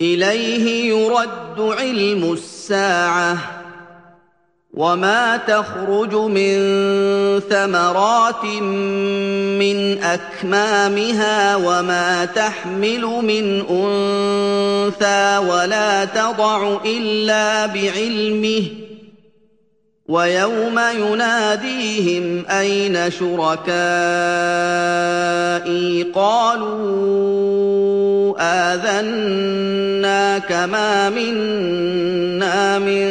إليه يرد علم الساعة وما تخرج من ثمرات من أكمامها وما تحمل من أنثى ولا تضع إلا بعلمه ويوم يناديهم أين شركائي قالوا آذناك ما منا من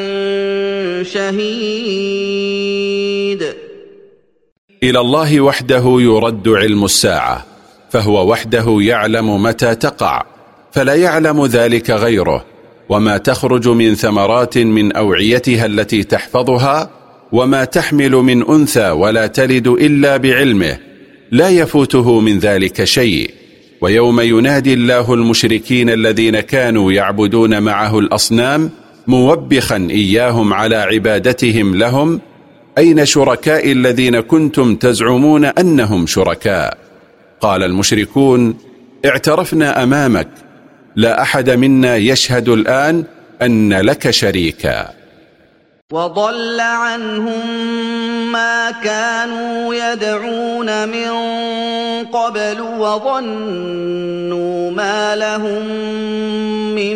شهيد. إلى الله وحده يرد علم الساعة، فهو وحده يعلم متى تقع، فلا يعلم ذلك غيره، وما تخرج من ثمرات من أوعيتها التي تحفظها، وما تحمل من أنثى ولا تلد إلا بعلمه، لا يفوته من ذلك شيء. ويوم ينادي الله المشركين الذين كانوا يعبدون معه الأصنام موبخا إياهم على عبادتهم لهم: أين شركاء الذين كنتم تزعمون أنهم شركاء؟ قال المشركون: اعترفنا أمامك، لا أحد منا يشهد الآن أن لك شريكا. وضل عنهم ما كانوا يدعون من قبل وظنوا ما لهم من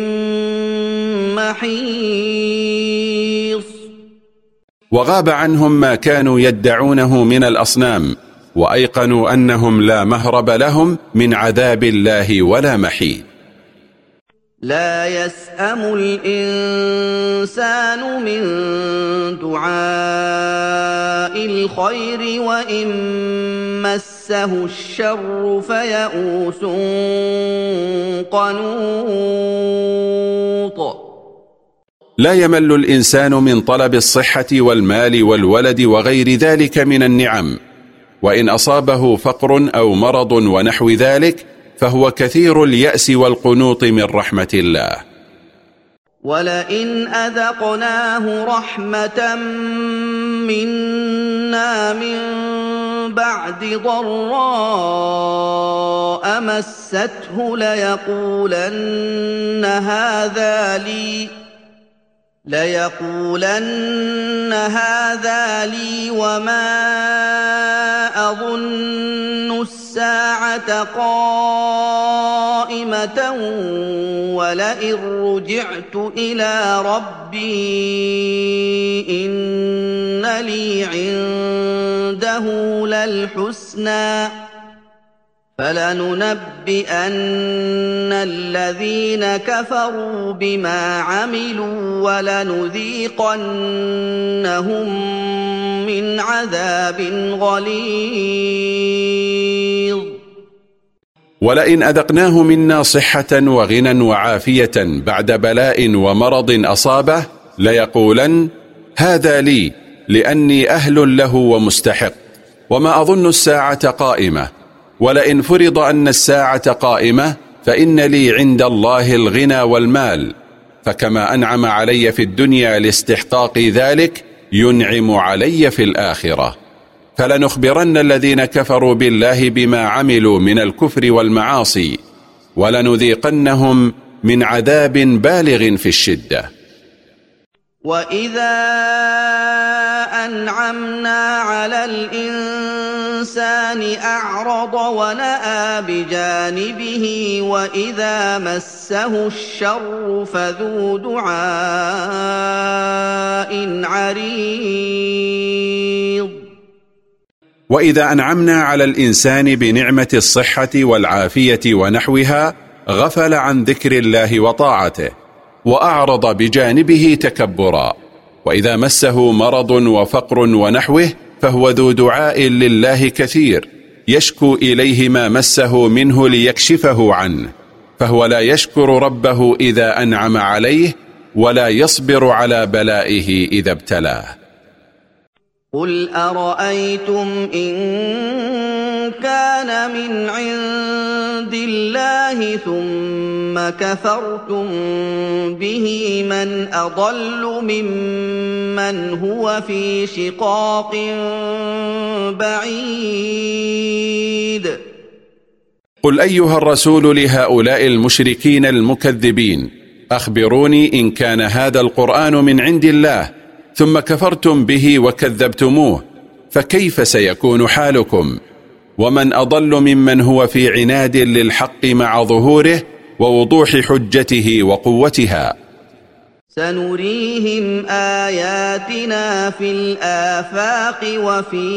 محيص. وغاب عنهم ما كانوا يدعونه من الأصنام، وأيقنوا أنهم لا مهرب لهم من عذاب الله ولا محيد. لا يسأم الإنسان من دعاء الخير وإن مسه الشر فيئوس قنوط. لا يمل الإنسان من طلب الصحة والمال والولد وغير ذلك من النعم، وإن أصابه فقر أو مرض ونحو ذلك فهو كثير اليأس والقنوط من رحمة الله. ولئن أذقناه رحمة منا من بعد ضراء مسته ليقولن هذا لي وما أظن الساعة قائمة ولئن رجعت إلى ربي إن لي عنده للحسنى فلننبئن الذين كفروا بما عملوا ولنذيقنهم من عذاب غليظ. ولئن أذقناه منا صحة وغنى وعافية بعد بلاء ومرض أصابه ليقولن هذا لي لأني أهل له ومستحق، وما أظن الساعة قائمة، ولئن فرض أن الساعة قائمة فإن لي عند الله الغنى والمال، فكما أنعم علي في الدنيا لاستحقاق ذلك ينعم علي في الآخرة. فلنخبرن الذين كفروا بالله بما عملوا من الكفر والمعاصي ولنذيقنهم من عذاب بالغ في الشدة. وإذا أنعمنا على الإنسان أعرض ونأى بجانبه وإذا مسه الشر فذو دعاء عريض. وإذا أنعمنا على الإنسان بنعمة الصحة والعافية ونحوها غفل عن ذكر الله وطاعته وأعرض بجانبه تكبرا، وإذا مسه مرض وفقر ونحوه فهو ذو دعاء لله كثير يشكو إليه ما مسه منه ليكشفه عنه، فهو لا يشكر ربه إذا أنعم عليه ولا يصبر على بلائه إذا ابتلاه. قل أرأيتم إن كان من عند الله ثم كفرتم به من أضل ممن هو في شقاق بعيد. قل أيها الرسول لهؤلاء المشركين المكذبين أخبروني إن كان هذا القرآن من عند الله ثم كفرتم به وكذبتموه فكيف سيكون حالكم؟ ومن أضل ممن هو في عناد للحق مع ظهوره ووضوح حجته وقوتها. سنريهم آياتنا في الآفاق وفي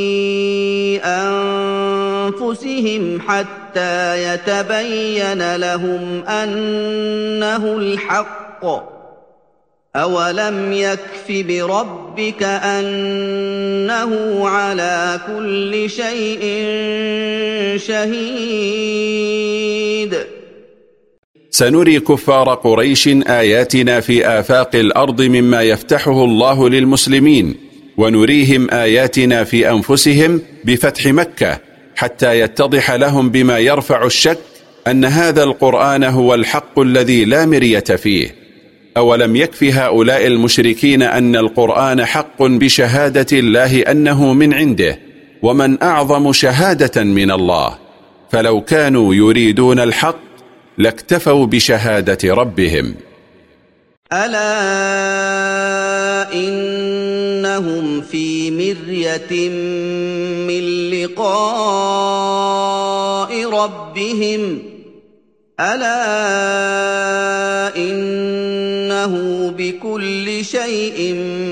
أنفسهم حتى يتبين لهم أنه الحق. أولم يكف بربك أنه على كل شيء شهيد. سنري كفار قريش آياتنا في آفاق الأرض مما يفتحه الله للمسلمين، ونريهم آياتنا في أنفسهم بفتح مكة حتى يتضح لهم بما يرفع الشك أن هذا القرآن هو الحق الذي لا مرية فيه. أولم يكف هؤلاء المشركين أن القرآن حق بشهادة الله أنه من عنده، ومن أعظم شهادة من الله؟ فلو كانوا يريدون الحق لاكتفوا بشهادة ربهم. ألا إنهم في مرية من لقاء ربهم ألا إنه بكل شيء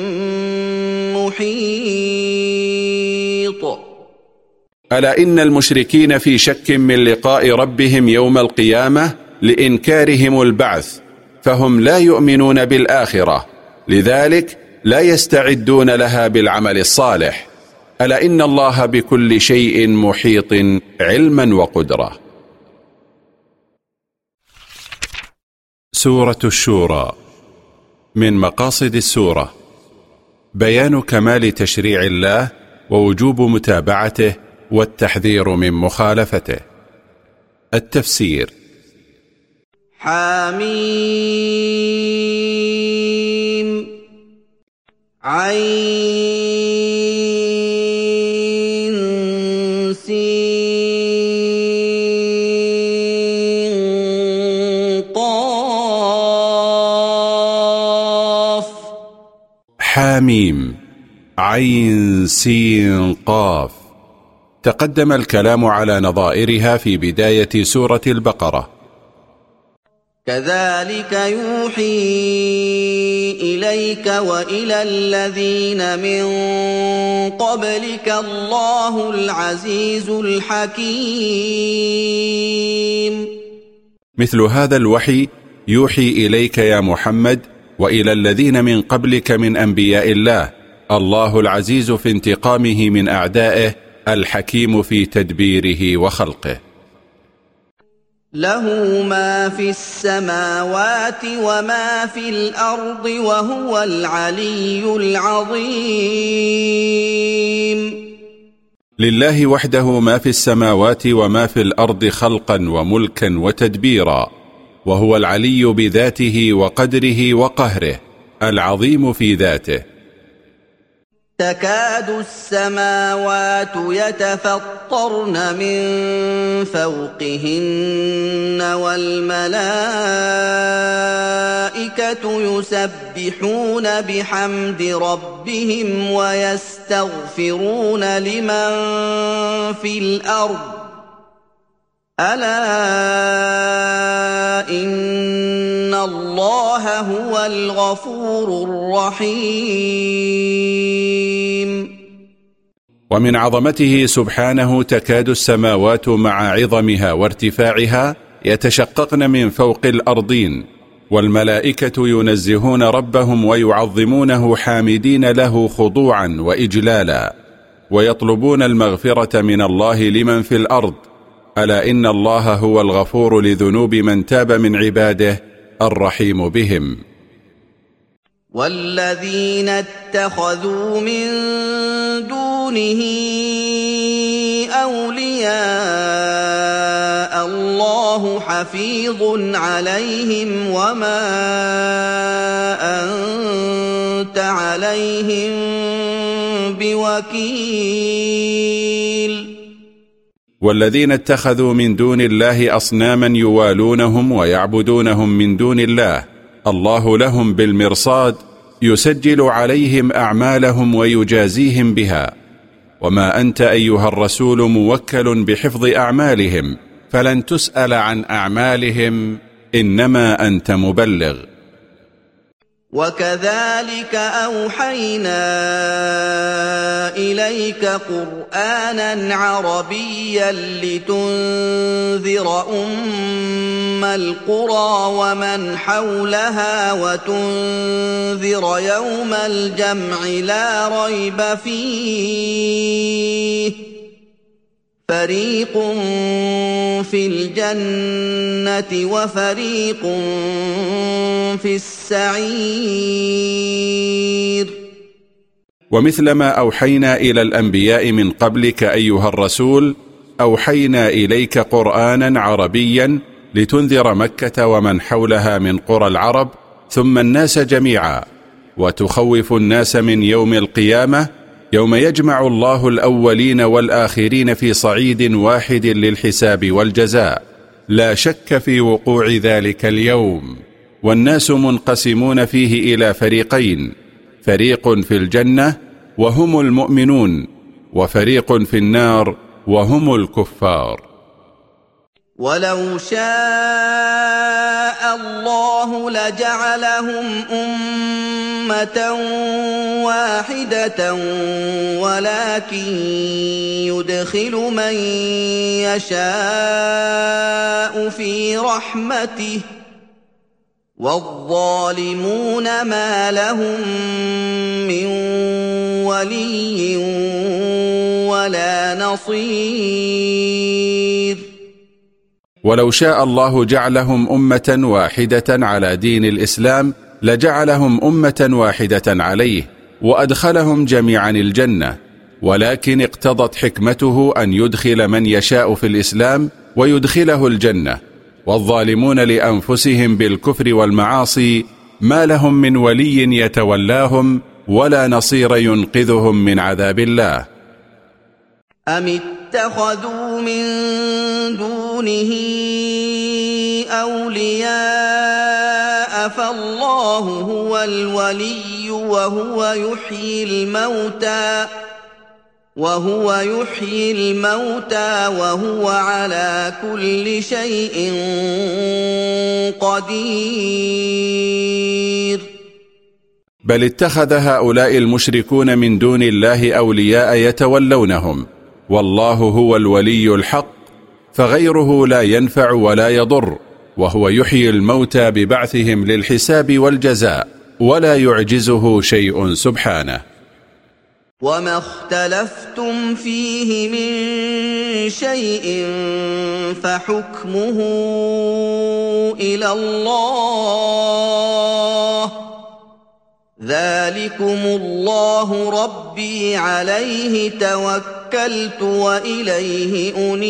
محيط. ألا إن المشركين في شك من لقاء ربهم يوم القيامة لإنكارهم البعث، فهم لا يؤمنون بالآخرة، لذلك لا يستعدون لها بالعمل الصالح. ألا إن الله بكل شيء محيط علما وقدرة. سورة الشورى. من مقاصد السورة بيان كمال تشريع الله ووجوب متابعته والتحذير من مخالفته. التفسير. حميم عين سين قاف. حميم عين سين قاف. تقدم الكلام على نظائرها في بداية سورة البقرة. كذلك يوحي إليك وإلى الذين من قبلك الله العزيز الحكيم. مثل هذا الوحي يوحي إليك يا محمد وإلى الذين من قبلك من أنبياء الله، الله العزيز في انتقامه من أعدائه، الحكيم في تدبيره وخلقه. له ما في السماوات وما في الأرض وهو العلي العظيم. لله وحده ما في السماوات وما في الأرض خلقا وملكا وتدبيرا، وهو العلي بذاته وقدره وقهره، العظيم في ذاته. تكاد السماوات يتفطرن من فوقهن والملائكة يسبحون بحمد ربهم ويستغفرون لمن في الأرض ألا إن الله هو الغفور الرحيم. ومن عظمته سبحانه تكاد السماوات مع عظمها وارتفاعها يتشققن من فوق الأرضين، والملائكة ينزهون ربهم ويعظمونه حامدين له خضوعا وإجلالا، ويطلبون المغفرة من الله لمن في الأرض. ألا إن الله هو الغفور لذنوب من تاب من عباده الرحيم بهم. والذين اتخذوا من دونه أولياء الله حفيظ عليهم وما أنت عليهم بوكيل. والذين اتخذوا من دون الله أصناما يوالونهم ويعبدونهم من دون الله الله لهم بالمرصاد يسجل عليهم أعمالهم ويجازيهم بها. وما أنت أيها الرسول موكل بحفظ أعمالهم، فلن تسأل عن أعمالهم، إنما أنت مبلغ. وكذلك أوحينا إليك قرآنا عربيا لتنذر أم القرى ومن حولها وتنذر يوم الجمع لا ريب فيه فريق في الجنة وفريق في السعير. ومثلما أوحينا إلى الأنبياء من قبلك أيها الرسول، أوحينا إليك قرآنا عربيا لتنذر مكة ومن حولها من قرى العرب ثم الناس جميعا، وتخوف الناس من يوم القيامة يوم يجمع الله الأولين والآخرين في صعيد واحد للحساب والجزاء. لا شك في وقوع ذلك اليوم، والناس منقسمون فيه إلى فريقين، فريق في الجنة وهم المؤمنون، وفريق في النار وهم الكفار. ولو شاء الله لجعلهم أمة واحدة ولكن يدخل من يشاء في رحمته والظالمون ما لهم من ولي ولا نصير. ولو شاء الله جعلهم أمة واحدة على دين الإسلام لجعلهم أمة واحدة عليه وأدخلهم جميعا الجنة، ولكن اقتضت حكمته أن يدخل من يشاء في الإسلام ويدخله الجنة، والظالمون لأنفسهم بالكفر والمعاصي ما لهم من ولي يتولاهم ولا نصير ينقذهم من عذاب الله. أم اتخذوا من دونه أولياء فالله هو الولي وهو يحيي الموتى وهو على كل شيء قدير. بل اتخذ هؤلاء المشركون من دون الله أولياء يتولونهم، والله هو الولي الحق، فغيره لا ينفع ولا يضر، وهو يحيي الموتى ببعثهم للحساب والجزاء، ولا يعجزه شيء سبحانه. وما اختلفتم فيه من شيء فحكمه إلى الله، ذلكم الله ربي عليه توكلت وإليه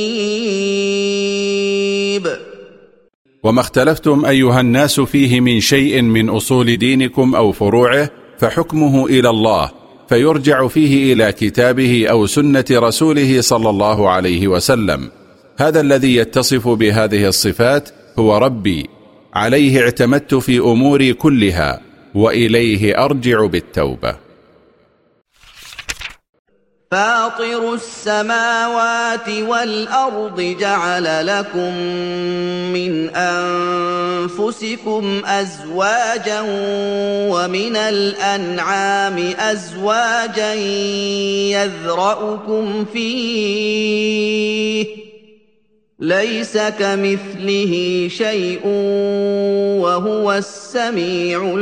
أنيب. وما اختلفتم أيها الناس فيه من شيء من أصول دينكم أو فروعه فحكمه إلى الله، فيرجع فيه إلى كتابه أو سنة رسوله صلى الله عليه وسلم. هذا الذي يتصف بهذه الصفات هو ربي، عليه اعتمدت في أموري كلها، وإليه أرجع بالتوبة. فاطر السماوات والأرض جعل لكم من أنفسكم أزواجا ومن الأنعام أزواجا يذرأكم فيه ليس كمثله شيء وهو السميع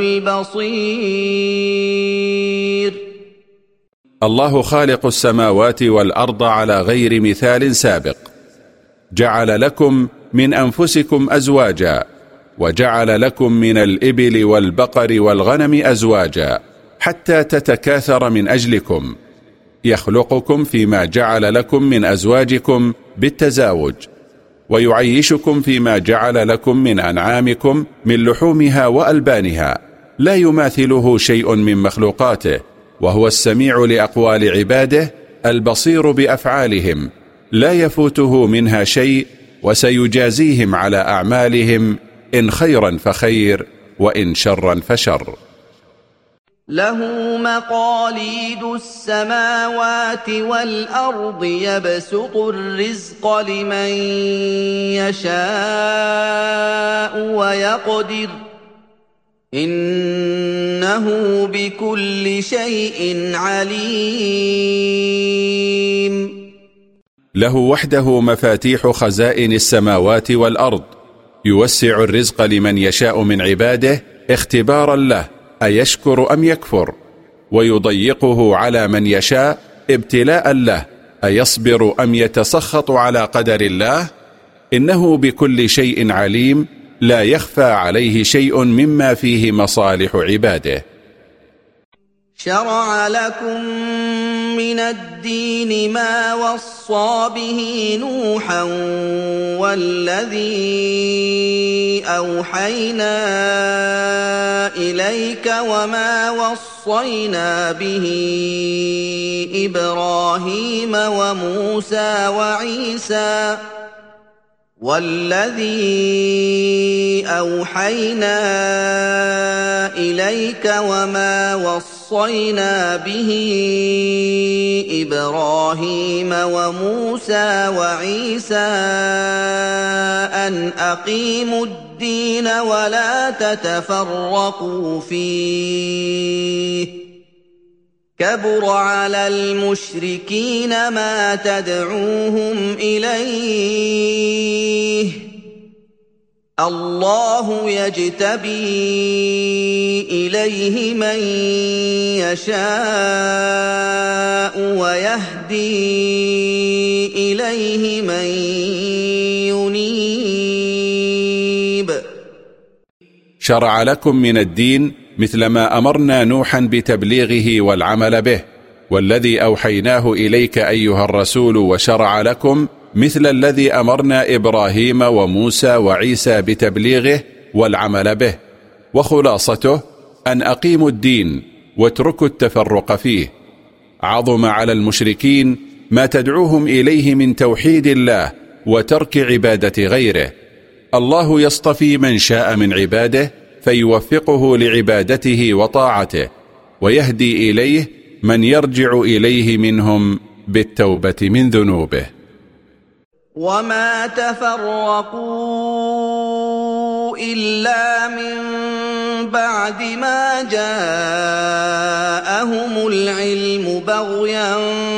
البصير. الله خالق السماوات والأرض على غير مثال سابق، جعل لكم من أنفسكم أزواجا، وجعل لكم من الإبل والبقر والغنم أزواجا حتى تتكاثر من أجلكم، يخلقكم فيما جعل لكم من أزواجكم بالتزاوج، ويعيشكم فيما جعل لكم من أنعامكم من لحومها وألبانها، لا يماثله شيء من مخلوقاته، وهو السميع لأقوال عباده البصير بأفعالهم، لا يفوته منها شيء، وسيجازيهم على أعمالهم إن خيرا فخير وإن شرا فشر. له مقاليد السماوات والأرض يبسط الرزق لمن يشاء ويقدر إنه بكل شيء عليم. له وحده مفاتيح خزائن السماوات والأرض، يوسع الرزق لمن يشاء من عباده اختبارا له أيشكر أم يكفر، ويضيقه على من يشاء ابتلاء له أيصبر أم يتسخط على قدر الله. إنه بكل شيء عليم، لا يخفى عليه شيء مما فيه مصالح عباده. شرع لكم من الدين ما وصى به نوحا والذي أوحينا إليك وما وصينا به إبراهيم وموسى وعيسى أن أقيموا الدين ولا تتفرقوا فيه كبر على المشركين ما تدعوهم إليه الله يجتبي إليه من يشاء ويهدي إليه من ينيب. شرع لكم من الدين مثل ما أمرنا نوحا بتبليغه والعمل به، والذي أوحيناه إليك أيها الرسول وشرع لكم مثل الذي أمرنا إبراهيم وموسى وعيسى بتبليغه والعمل به، وخلاصته أن أقيموا الدين واتركوا التفرق فيه. عظم على المشركين ما تدعوهم إليه من توحيد الله وترك عبادة غيره. الله يصطفي من شاء من عباده فيوفقه لعبادته وطاعته، ويهدي إليه من يرجع إليه منهم بالتوبة من ذنوبه. وما تفرقوا إلا من بعد ما جاءهم العلم بغيا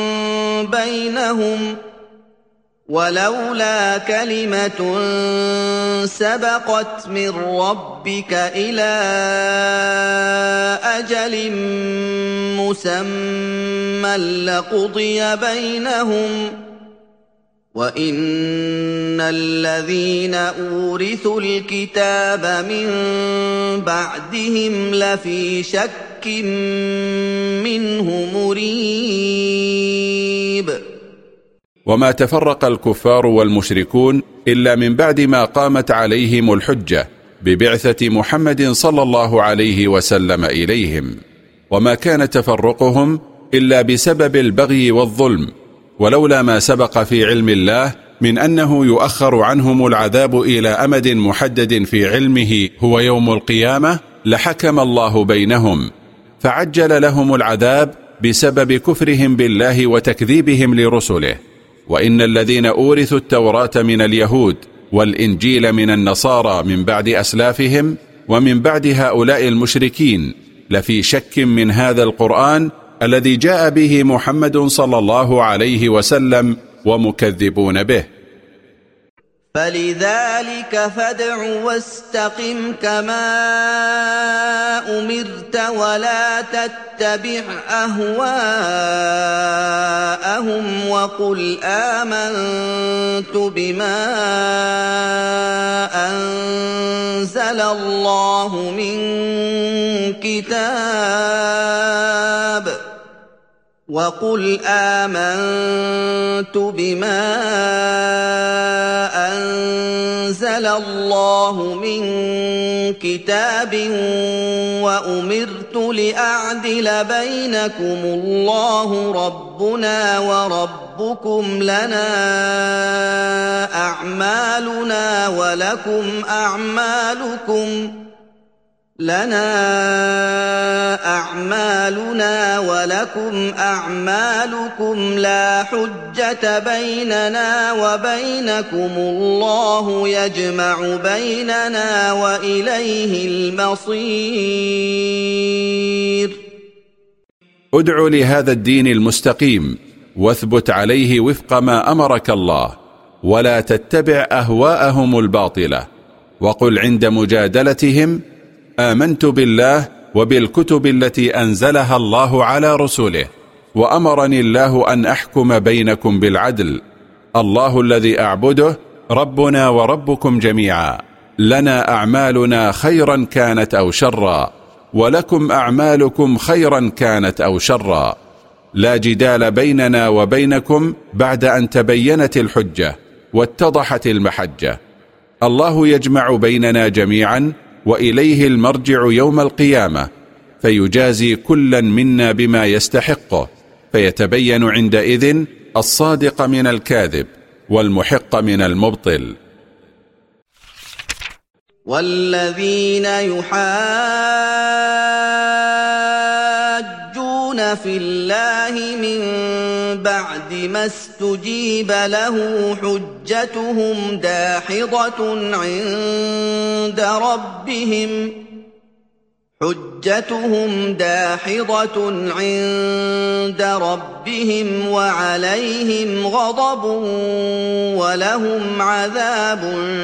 بينهم ولولا كلمة سبقت من ربك إلى أجل مسمى لقضي بينهم وإن الذين أورثوا الكتاب من بعدهم لفي شك منه مريب. وما تفرق الكفار والمشركون إلا من بعد ما قامت عليهم الحجة ببعثة محمد صلى الله عليه وسلم إليهم، وما كان تفرقهم إلا بسبب البغي والظلم، ولولا ما سبق في علم الله من أنه يؤخر عنهم العذاب إلى أمد محدد في علمه هو يوم القيامة لحكم الله بينهم، فعجل لهم العذاب بسبب كفرهم بالله وتكذيبهم لرسله. وإن الذين أورثوا التوراة من اليهود والإنجيل من النصارى من بعد أسلافهم ومن بعد هؤلاء المشركين لفي شك من هذا القرآن الذي جاء به محمد صلى الله عليه وسلم ومكذبون به. فلذلك فادع واستقم كما أمرت ولا تتبع أهواءهم وقل آمنت بما أنزل الله من كتاب وقل آمنت بما أنزل الله من كتاب وأمرت لأعدل بينكم الله ربنا وربكم لنا أعمالنا ولكم أعمالكم لنا أعمالنا ولكم أعمالكم لا حجة بيننا وبينكم الله يجمع بيننا وإليه المصير. ادع لهذا الدين المستقيم واثبت عليه وفق ما أمرك الله، ولا تتبع أهواءهم الباطلة، وقل عند مجادلتهم: آمنت بالله وبالكتب التي أنزلها الله على رسله، وأمرني الله أن أحكم بينكم بالعدل، الله الذي أعبده ربنا وربكم جميعا، لنا أعمالنا خيرا كانت أو شرا، ولكم أعمالكم خيرا كانت أو شرا، لا جدال بيننا وبينكم بعد أن تبينت الحجة واتضحت المحجة، الله يجمع بيننا جميعا وإليه المرجع يوم القيامة، فيجازي كلا منا بما يستحقه، فيتبين عندئذ الصادق من الكاذب والمحق من المبطل. والذين يحاجون في الله من بعد ما استجيب له حجتهم داحضة عند ربهم وعليهم غضب ولهم عذاب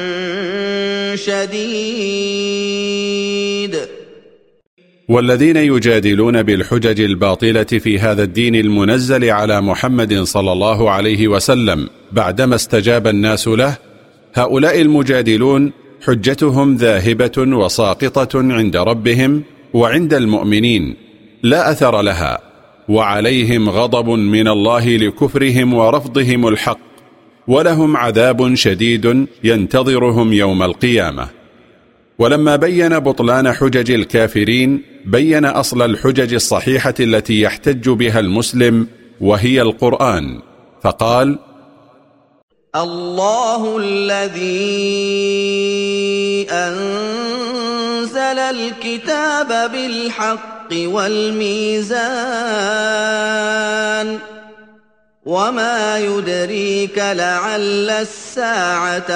شديد. والذين يجادلون بالحجج الباطلة في هذا الدين المنزل على محمد صلى الله عليه وسلم بعدما استجاب الناس له، هؤلاء المجادلون حجتهم ذاهبة وساقطة عند ربهم وعند المؤمنين، لا أثر لها، وعليهم غضب من الله لكفرهم ورفضهم الحق، ولهم عذاب شديد ينتظرهم يوم القيامة. ولما بين بطلان حجج الكافرين، بين أصل الحجج الصحيحة التي يحتج بها المسلم، وهي القرآن، فقال: الله الذي أنزل الكتاب بالحق والميزان وما يدريك لعل الساعة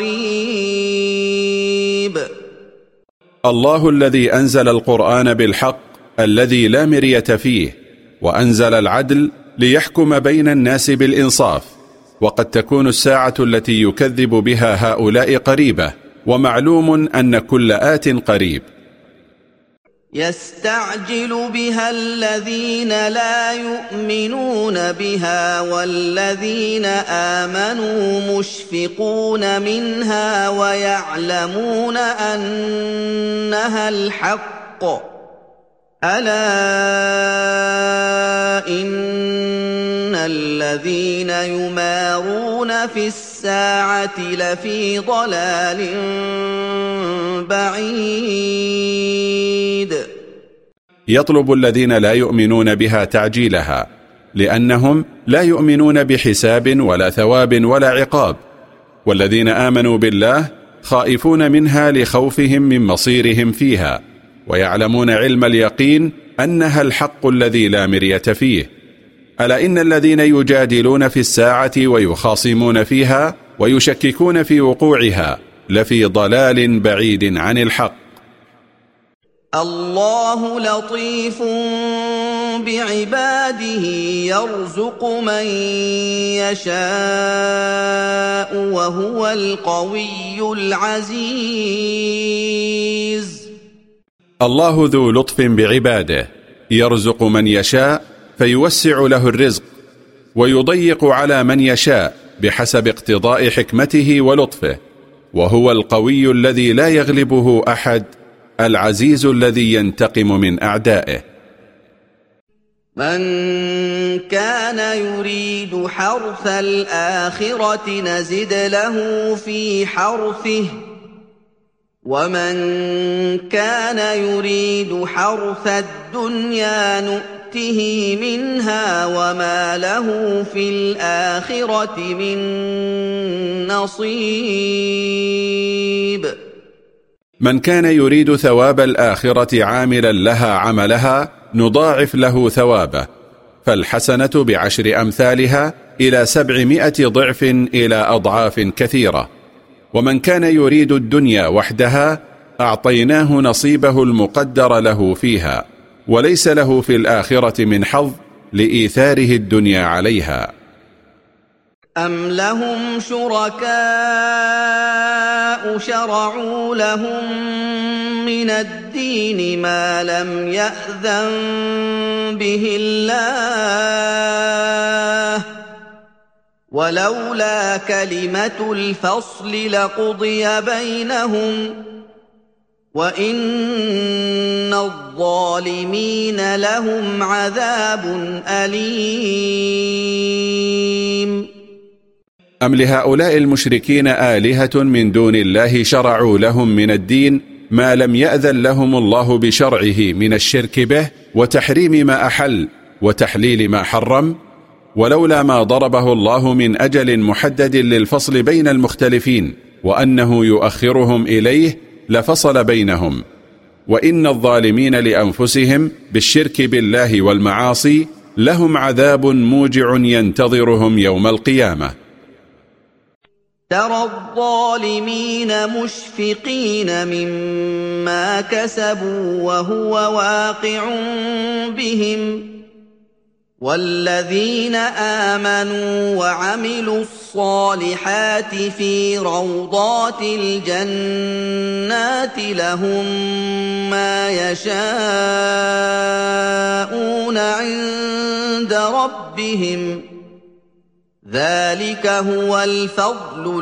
قريب. الله الذي أنزل القرآن بالحق الذي لا مرية فيه، وأنزل العدل ليحكم بين الناس بالإنصاف، وقد تكون الساعة التي يكذب بها هؤلاء قريبة، ومعلوم أن كل آت قريب. يستعجل بها الذين لا يؤمنون بها والذين آمنوا مشفقون منها ويعلمون أنها الحق، ألا إن الذين يمارون في الساعة لفي ضلال بعيد. يطلب الذين لا يؤمنون بها تعجيلها، لأنهم لا يؤمنون بحساب ولا ثواب ولا عقاب، والذين آمنوا بالله خائفون منها لخوفهم من مصيرهم فيها، ويعلمون علم اليقين أنها الحق الذي لا مرية فيه. ألا إن الذين يجادلون في الساعة ويخاصمون فيها ويشككون في وقوعها لفي ضلال بعيد عن الحق. الله لطيف بعباده يرزق من يشاء وهو القوي العزيز. الله ذو لطف بعباده، يرزق من يشاء فيوسع له الرزق، ويضيق على من يشاء بحسب اقتضاء حكمته ولطفه، وهو القوي الذي لا يغلبه أحد، العزيز الذي ينتقم من أعدائه. من كان يريد حرث الآخرة نزد له في حرثه ومن كان يريد حرث الدنيا نؤته منها وما له في الآخرة من نصيب. من كان يريد ثواب الآخرة عاملا لها عملها نضاعف له ثوابه، فالحسنة ب10 أمثالها إلى 700 ضعف إلى أضعاف كثيرة. ومن كان يريد الدنيا وحدها أعطيناه نصيبه المقدر له فيها، وليس له في الآخرة من حظ لإيثاره الدنيا عليها. أَمْ لَهُمْ شُرَكَاءُ شَرَعُوا لَهُم مِّنَ الدِّينِ مَا لَمْ يَأْذَن بِهِ اللَّهُ ۚ وَلَوْلَا كَلِمَةُ الْفَصْلِ لَقُضِيَ بَيْنَهُمْ ۗ وَإِنَّ الظَّالِمِينَ لَهُمْ عَذَابٌ أَلِيمٌ. أم لهؤلاء المشركين آلهة من دون الله شرعوا لهم من الدين ما لم يأذن لهم الله بشرعه من الشرك به وتحريم ما أحل وتحليل ما حرم؟ ولولا ما ضربه الله من أجل محدد للفصل بين المختلفين وأنه يؤخرهم إليه لفصل بينهم. وإن الظالمين لأنفسهم بالشرك بالله والمعاصي لهم عذاب موجع ينتظرهم يوم القيامة. ترى الظالمين مشفقين مما كسبوا وهو واقع بهم، والذين آمنوا وعملوا الصالحات في روضات الجنات لهم ما يشاءون عند ربهم، ذلك هو الفضل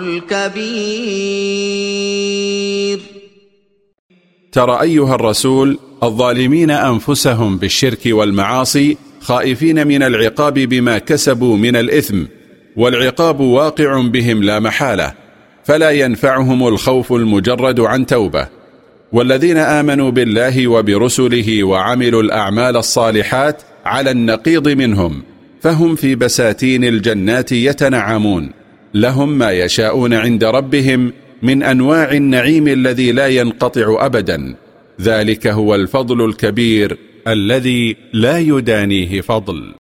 الكبير. ترى أيها الرسول الظالمين أنفسهم بالشرك والمعاصي خائفين من العقاب بما كسبوا من الإثم، والعقاب واقع بهم لا محالة، فلا ينفعهم الخوف المجرد عن توبة. والذين آمنوا بالله وبرسله وعملوا الأعمال الصالحات على النقيض منهم، فهم في بساتين الجنات يتنعمون، لهم ما يشاءون عند ربهم من أنواع النعيم الذي لا ينقطع أبدا، ذلك هو الفضل الكبير الذي لا يدانيه فضل.